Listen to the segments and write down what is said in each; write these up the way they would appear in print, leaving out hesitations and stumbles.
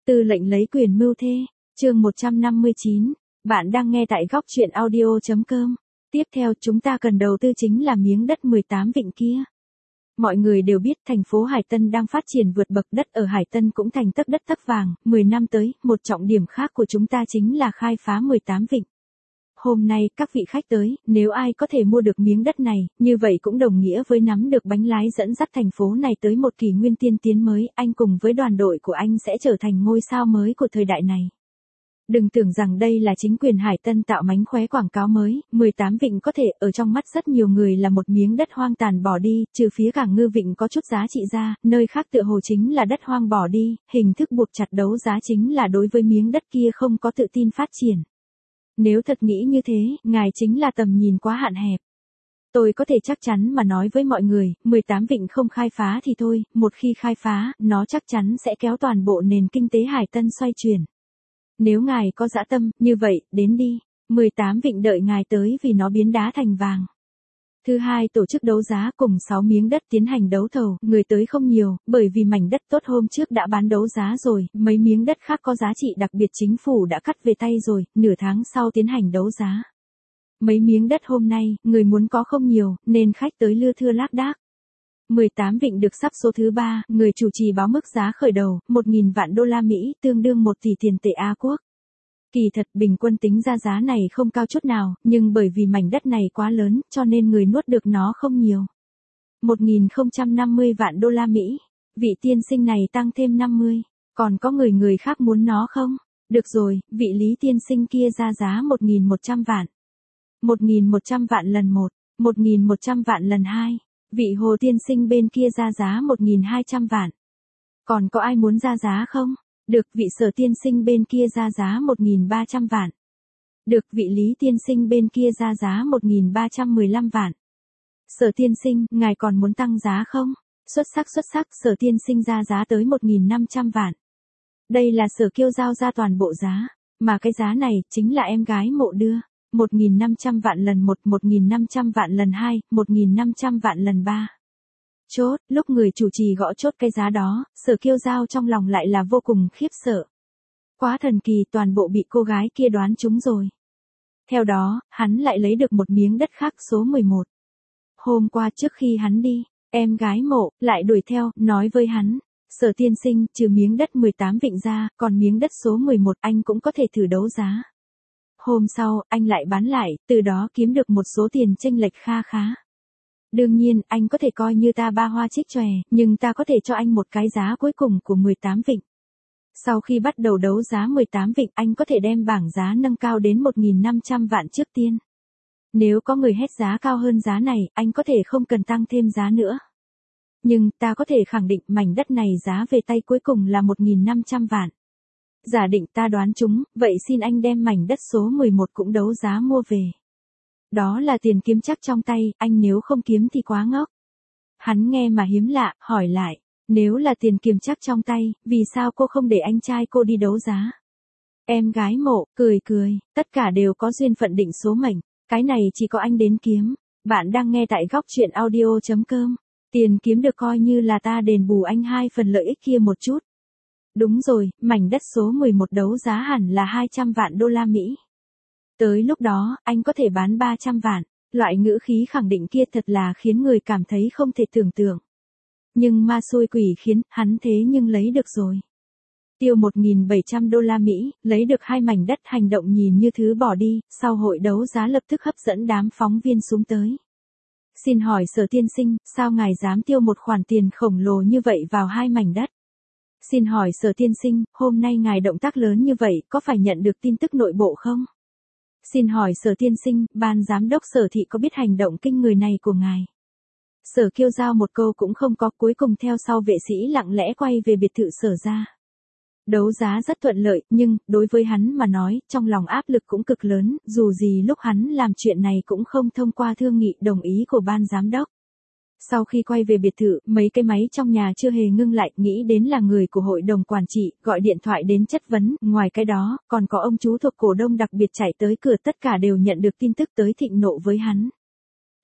Tư lệnh lấy quyền mưu thê, chương 159, bạn đang nghe tại góc truyện audio.com. Tiếp theo chúng ta cần đầu tư chính là miếng đất 18 vịnh kia. Mọi người đều biết thành phố Hải Tân đang phát triển vượt bậc, đất ở Hải Tân cũng thành tấc đất tấc vàng, 10 năm tới, một trọng điểm khác của chúng ta chính là khai phá 18 vịnh. Hôm nay các vị khách tới, nếu ai có thể mua được miếng đất này, như vậy cũng đồng nghĩa với nắm được bánh lái dẫn dắt thành phố này tới một kỷ nguyên tiên tiến mới, anh cùng với đoàn đội của anh sẽ trở thành ngôi sao mới của thời đại này. Đừng tưởng rằng đây là chính quyền Hải Tân tạo mánh khóe quảng cáo mới, 18 vịnh có thể ở trong mắt rất nhiều người là một miếng đất hoang tàn bỏ đi, trừ phía Cảng Ngư Vịnh có chút giá trị ra, nơi khác tựa hồ chính là đất hoang bỏ đi, hình thức buộc chặt đấu giá chính là đối với miếng đất kia không có tự tin phát triển. Nếu thật nghĩ như thế, ngài chính là tầm nhìn quá hạn hẹp. Tôi có thể chắc chắn mà nói với mọi người, 18 vịnh không khai phá thì thôi, một khi khai phá, nó chắc chắn sẽ kéo toàn bộ nền kinh tế Hải Tân xoay chuyển. Nếu ngài có dã tâm, như vậy, đến đi, 18 vịnh đợi ngài tới vì nó biến đá thành vàng. Thứ hai, tổ chức đấu giá cùng 6 miếng đất tiến hành đấu thầu, người tới không nhiều, bởi vì mảnh đất tốt hôm trước đã bán đấu giá rồi, mấy miếng đất khác có giá trị đặc biệt chính phủ đã cắt về tay rồi, nửa tháng sau tiến hành đấu giá. Mấy miếng đất hôm nay, người muốn có không nhiều, nên khách tới lưa thưa lác đác. 18 vịnh được sắp số thứ 3, người chủ trì báo mức giá khởi đầu, 1.000 vạn đô la Mỹ, tương đương 1 tỷ tiền tệ A Quốc. Kỳ thật bình quân tính ra giá này không cao chút nào, nhưng bởi vì mảnh đất này quá lớn, cho nên người nuốt được nó không nhiều. 1.050 vạn đô la Mỹ, vị tiên sinh này tăng thêm 50, còn có người khác muốn nó không? Được rồi, vị Lý tiên sinh kia ra giá 1.100 vạn. 1.100 vạn lần 1, 1.100 vạn lần 2, vị Hồ tiên sinh bên kia ra giá 1.200 vạn. Còn có ai muốn ra giá không? Được, vị Sở tiên sinh bên kia ra giá 1.300 vạn. Được, vị Lý tiên sinh bên kia ra giá 1.315 vạn. Sở tiên sinh, ngài còn muốn tăng giá không? Xuất sắc, Sở tiên sinh ra giá tới 1.500 vạn. Đây là Sở Kiêu giao ra toàn bộ giá, mà cái giá này chính là em gái mộ đưa. 1.500 vạn lần 1, 1.500 vạn lần 2, 1.500 vạn lần 3. Chốt, lúc người chủ trì gõ chốt cái giá đó, Sở Kiêu giao trong lòng lại là vô cùng khiếp sợ. Quá thần kỳ, toàn bộ bị cô gái kia đoán trúng rồi. Theo đó, hắn lại lấy được một miếng đất khác số 11. Hôm qua trước khi hắn đi, em gái mộ lại đuổi theo, nói với hắn, Sở tiên sinh, trừ miếng đất 18 vịnh ra, còn miếng đất số 11 anh cũng có thể thử đấu giá. Hôm sau, anh lại bán lại, từ đó kiếm được một số tiền chênh lệch kha khá. Đương nhiên, anh có thể coi như ta ba hoa trích chòe, nhưng ta có thể cho anh một cái giá cuối cùng của 18 vịnh. Sau khi bắt đầu đấu giá 18 vịnh, anh có thể đem bảng giá nâng cao đến 1.500 vạn trước tiên. Nếu có người hét giá cao hơn giá này, anh có thể không cần tăng thêm giá nữa. Nhưng, ta có thể khẳng định mảnh đất này giá về tay cuối cùng là 1.500 vạn. Giả định ta đoán chúng, vậy xin anh đem mảnh đất số 11 cũng đấu giá mua về. Đó là tiền kiếm chắc trong tay, anh nếu không kiếm thì quá ngốc. Hắn nghe mà hiếm lạ, hỏi lại, nếu là tiền kiếm chắc trong tay, vì sao cô không để anh trai cô đi đấu giá? Em gái mộ, cười, tất cả đều có duyên phận định số mệnh, cái này chỉ có anh đến kiếm. Bạn đang nghe tại góc truyện audio.com, tiền kiếm được coi như là ta đền bù anh 2 phần lợi ích kia một chút. Đúng rồi, mảnh đất số 11 đấu giá hẳn là 200 vạn đô la Mỹ. Tới lúc đó, anh có thể bán 300 vạn, loại ngữ khí khẳng định kia thật là khiến người cảm thấy không thể tưởng tượng. Nhưng ma xui quỷ khiến, hắn thế nhưng lấy được rồi. Tiêu 1.700 đô la Mỹ, lấy được 2 mảnh đất, hành động nhìn như thứ bỏ đi, sau hội đấu giá lập tức hấp dẫn đám phóng viên xuống tới. Xin hỏi Sở tiên sinh, sao ngài dám tiêu một khoản tiền khổng lồ như vậy vào 2 mảnh đất? Xin hỏi Sở tiên sinh, hôm nay ngài động tác lớn như vậy, có phải nhận được tin tức nội bộ không? Xin hỏi Sở tiên sinh, ban giám đốc Sở thị có biết hành động kinh người này của ngài? Sở Kiêu giao một câu cũng không có, cuối cùng theo sau vệ sĩ lặng lẽ quay về biệt thự Sở ra. Đấu giá rất thuận lợi, nhưng, đối với hắn mà nói, trong lòng áp lực cũng cực lớn, dù gì lúc hắn làm chuyện này cũng không thông qua thương nghị đồng ý của ban giám đốc. Sau khi quay về biệt thự, mấy cái máy trong nhà chưa hề ngưng lại, nghĩ đến là người của hội đồng quản trị, gọi điện thoại đến chất vấn, ngoài cái đó, còn có ông chú thuộc cổ đông đặc biệt chạy tới cửa, tất cả đều nhận được tin tức tới thịnh nộ với hắn.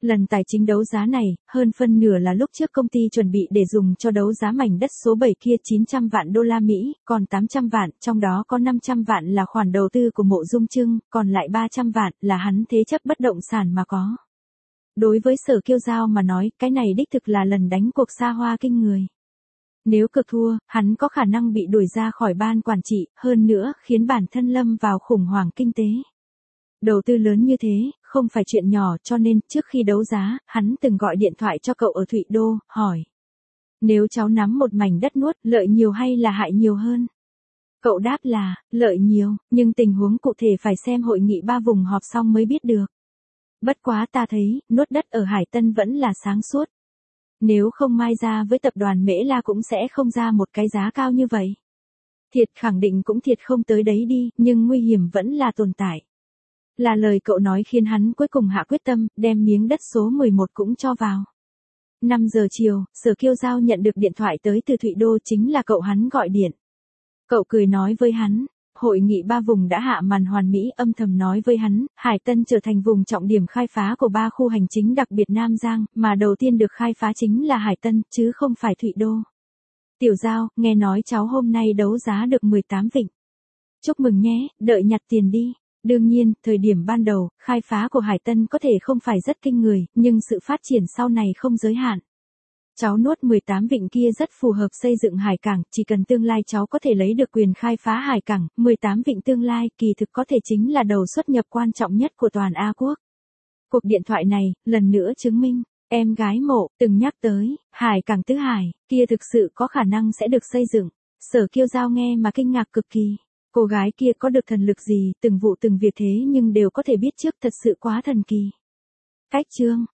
Lần tài chính đấu giá này, hơn phân nửa là lúc trước công ty chuẩn bị để dùng cho đấu giá mảnh đất số 7 kia 900 vạn đô la Mỹ, còn 800 vạn, trong đó có 500 vạn là khoản đầu tư của Mộ Dung Trưng, còn lại 300 vạn là hắn thế chấp bất động sản mà có. Đối với Sở Kiêu Giao mà nói, cái này đích thực là lần đánh cuộc xa hoa kinh người. Nếu cược thua, hắn có khả năng bị đuổi ra khỏi ban quản trị, hơn nữa, khiến bản thân lâm vào khủng hoảng kinh tế. Đầu tư lớn như thế, không phải chuyện nhỏ cho nên trước khi đấu giá, hắn từng gọi điện thoại cho cậu ở Thụy Đô, hỏi. Nếu cháu nắm một mảnh đất nuốt, lợi nhiều hay là hại nhiều hơn? Cậu đáp là, lợi nhiều, nhưng tình huống cụ thể phải xem hội nghị 3 vùng họp xong mới biết được. Bất quá ta thấy, nuốt đất ở Hải Tân vẫn là sáng suốt. Nếu không mai ra với tập đoàn Mễ La cũng sẽ không ra một cái giá cao như vậy. Thiệt khẳng định cũng thiệt không tới đấy đi, nhưng nguy hiểm vẫn là tồn tại. Là lời cậu nói khiến hắn cuối cùng hạ quyết tâm, đem miếng đất số 11 cũng cho vào. 5 giờ chiều, Sở Kiêu Giao nhận được điện thoại tới từ Thụy Đô, chính là cậu hắn gọi điện. Cậu cười nói với hắn, hội nghị 3 vùng đã hạ màn hoàn mỹ, âm thầm nói với hắn, Hải Tân trở thành vùng trọng điểm khai phá của 3 khu hành chính đặc biệt Nam Giang, mà đầu tiên được khai phá chính là Hải Tân, chứ không phải Thụy Đô. Tiểu Giao, nghe nói cháu hôm nay đấu giá được 18 vịnh. Chúc mừng nhé, đợi nhặt tiền đi. Đương nhiên, thời điểm ban đầu, khai phá của Hải Tân có thể không phải rất kinh người, nhưng sự phát triển sau này không giới hạn. Cháu nuốt 18 vịnh kia rất phù hợp xây dựng hải cảng, chỉ cần tương lai cháu có thể lấy được quyền khai phá hải cảng, 18 vịnh tương lai kỳ thực có thể chính là đầu xuất nhập quan trọng nhất của toàn A Quốc. Cuộc điện thoại này, lần nữa chứng minh, em gái Mộ từng nhắc tới, hải cảng Tứ Hải, kia thực sự có khả năng sẽ được xây dựng. Sở Kiêu Giao nghe mà kinh ngạc cực kỳ. Cô gái kia có được thần lực gì, từng vụ từng việc thế nhưng đều có thể biết trước, thật sự quá thần kỳ. Cách chương